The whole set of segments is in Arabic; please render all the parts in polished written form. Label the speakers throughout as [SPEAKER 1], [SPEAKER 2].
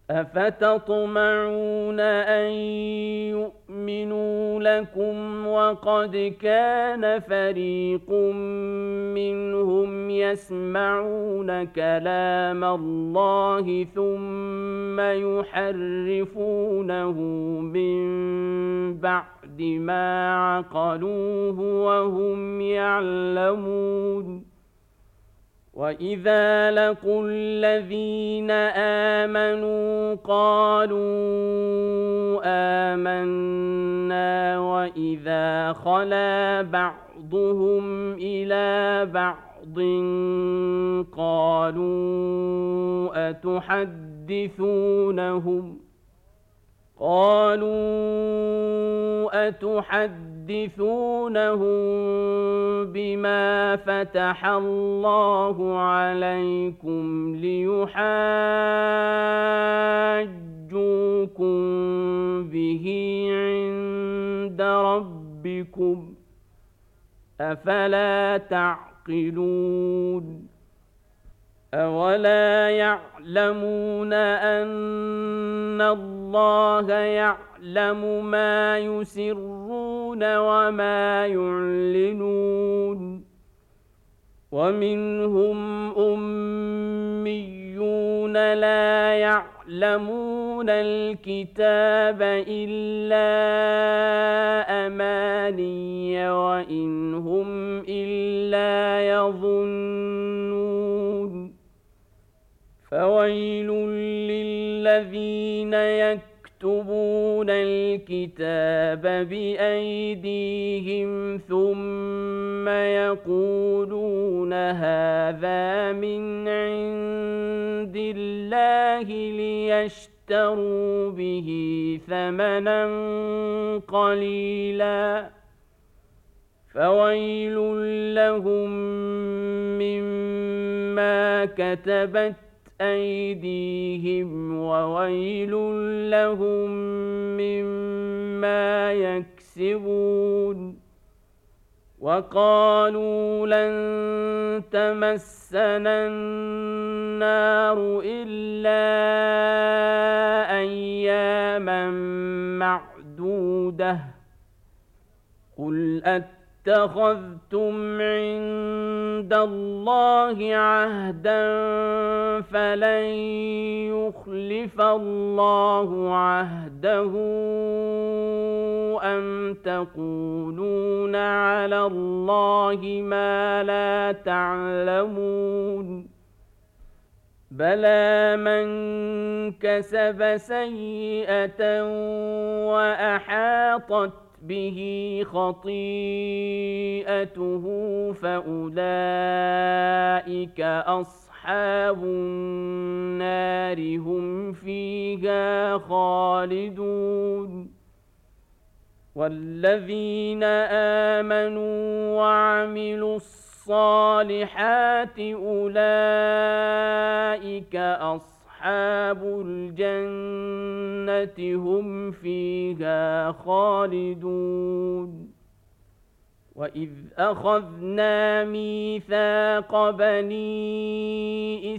[SPEAKER 1] أفتطمعون أن يؤمنوا لكم وقد كان فريق منهم يسمعون كلام الله ثم يحرفونه من بعد ما عقلوه وهم يعلمون. وإذا لقوا الذين آمنوا قالوا آمنا وإذا خلا بعضهم إلى بعض قالوا أتحدثونهم بما فتح الله عليكم ليحاجوكم به عند ربكم أفلا تعقلون. أولا يعلمون أن الله يعلم ما يسرون وما يعلنون. ومنهم أميون لا يعلمون الكتاب إلا أماني وإن هم إلا يظنون. فويل للذين يكتبون الكتاب بأيديهم ثم يقولون هذا من عند الله ليشتروا به ثمنا قليلا. فويل لهم مما كتبت أيديهم وويل لهم مما يكسبون. وقالوا لن تمسنا النار إلا أياما معدودة قل اتخذتم عند الله عهدا فلن يخلف الله عهده أم تقولون على الله ما لا تعلمون. بلى من كسب سيئة وأحاطت به خطيئته فأولئك أصحاب النار هم فيها خالدون. والذين آمنوا وعملوا الصالحات أولئك أصحاب الجنة هم فيها خالدون. وإذ أخذنا ميثاق بني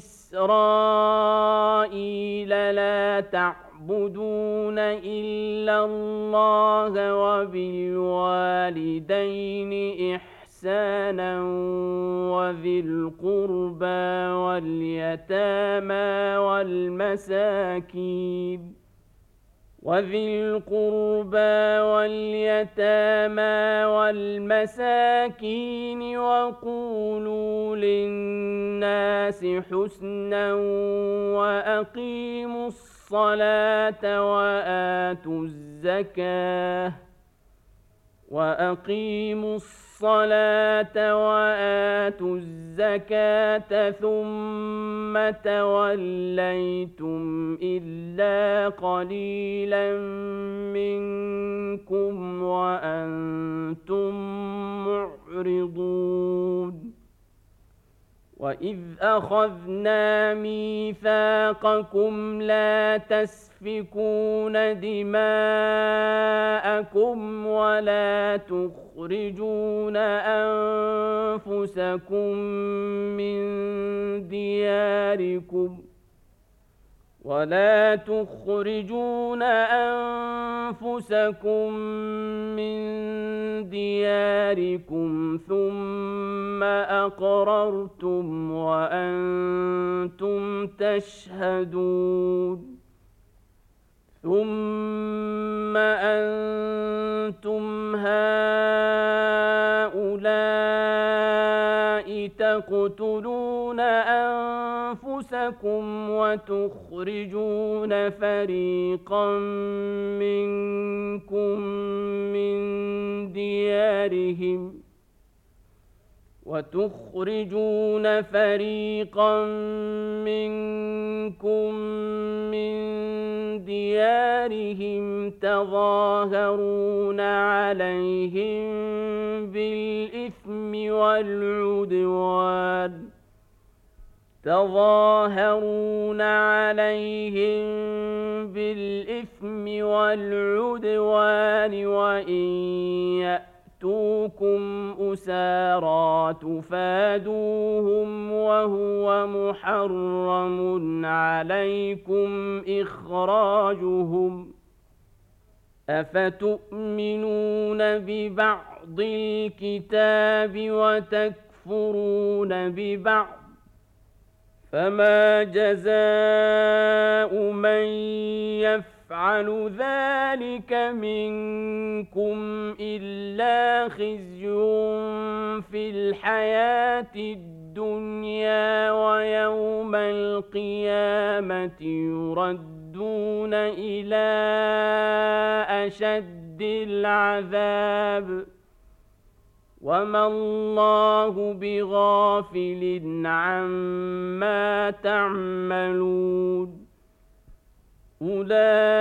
[SPEAKER 1] إسرائيل لا تعبدون إلا الله وبالوالدين إحسانا وذي القربى واليتامى والمساكين وقولوا للناس حسنا وأقيموا الصلاة وآتوا الزكاة ثم توليتم إلا قليلا منكم وأنتم معرضون. وإذ أخذنا ميثاقكم لا تسفكون دماءكم ولا تخرجون أنفسكم من دياركم ولا تخرجون أنفسكم من دياركم ثم أقررتم وأنتم تشهدون ثم أنتم هؤلاء تقتلون أنفسكم وتخرجون فريقا منكم من ديارهم تظاهرون عليهم بالإثم والعدوان وإن يأتوكم أسارى تفادوهم وهو محرم عليكم إخراجهم أفتؤمنون ببعض الكتاب وتكفرون ببعض فما جزاء من يفعل ذلك منكم إلا خزي في الحياة الدنيا ويوم القيامة يردون إلى أشد العذاب وما الله بغافل عما تعملون أولئك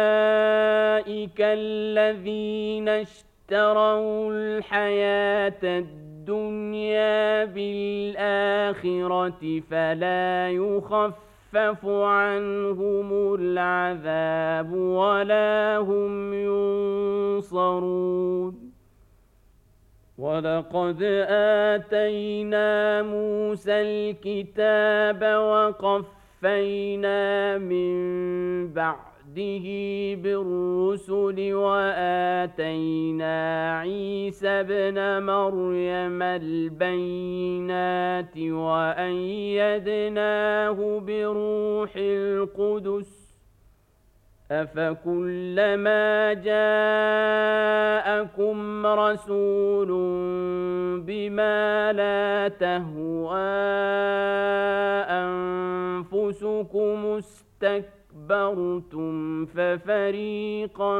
[SPEAKER 1] الذين اشتروا الحياة الدنيا بالآخرة فلا يخفف عنهم العذاب ولا هم ينصرون ولقد آتينا موسى الكتاب وقفينا من بعده بالرسل وآتينا عيسى ابن مريم البينات وأيدناه بروح القدس أفكلما جاءكم رسول بما لا تهوى أنفسكم استكبرتم ففريقا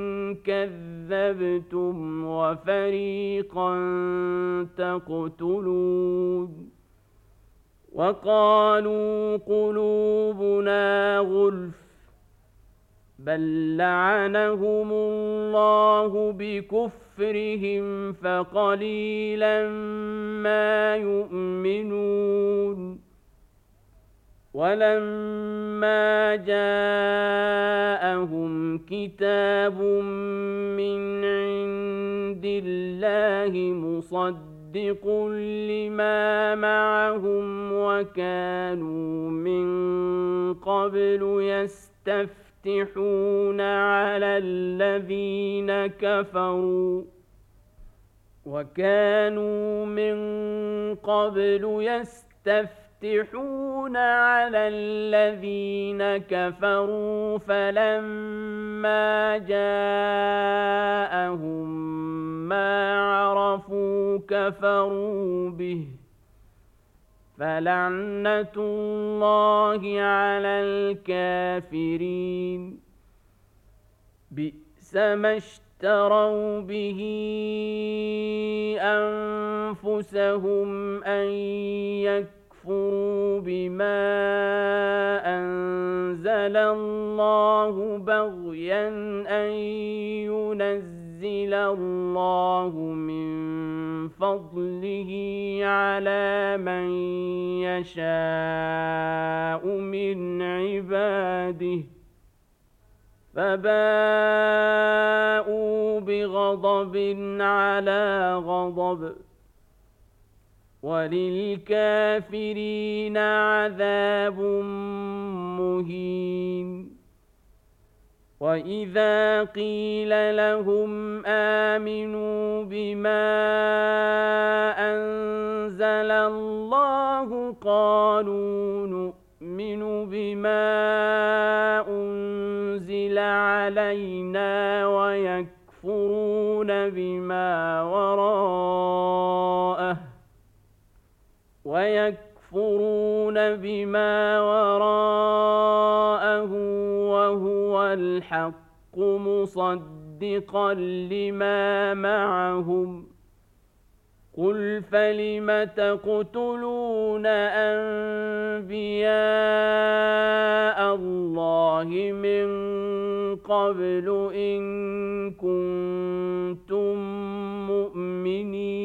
[SPEAKER 1] كذبتم وفريقا تقتلون وقالوا قلوبنا غلف بل لعنهم الله بكفرهم فقليلا ما يؤمنون ولما جاءهم كتاب من عند الله مصدق لما معهم وكانوا من قبل يستفتحون على الذين كفروا فلما جاءهم ما عرفوا كفروا به فلعنة الله على الكافرين بئس ما اشتروا به أنفسهم أن يكفروا بما أنزل الله بغيا أن ينزل الله من فضله على من يشاء من عباده فباءوا بغضب على غضب وللكافرين عذاب مهين وإذا قيل لهم آمنوا بما أنزل الله قالوا نؤمن بما أنزل علينا ويكفرون بما وراءه وهو الحق مصدقا لما معهم قل فلم تقتلون أنبياء الله من قبل إن كنتم مؤمنين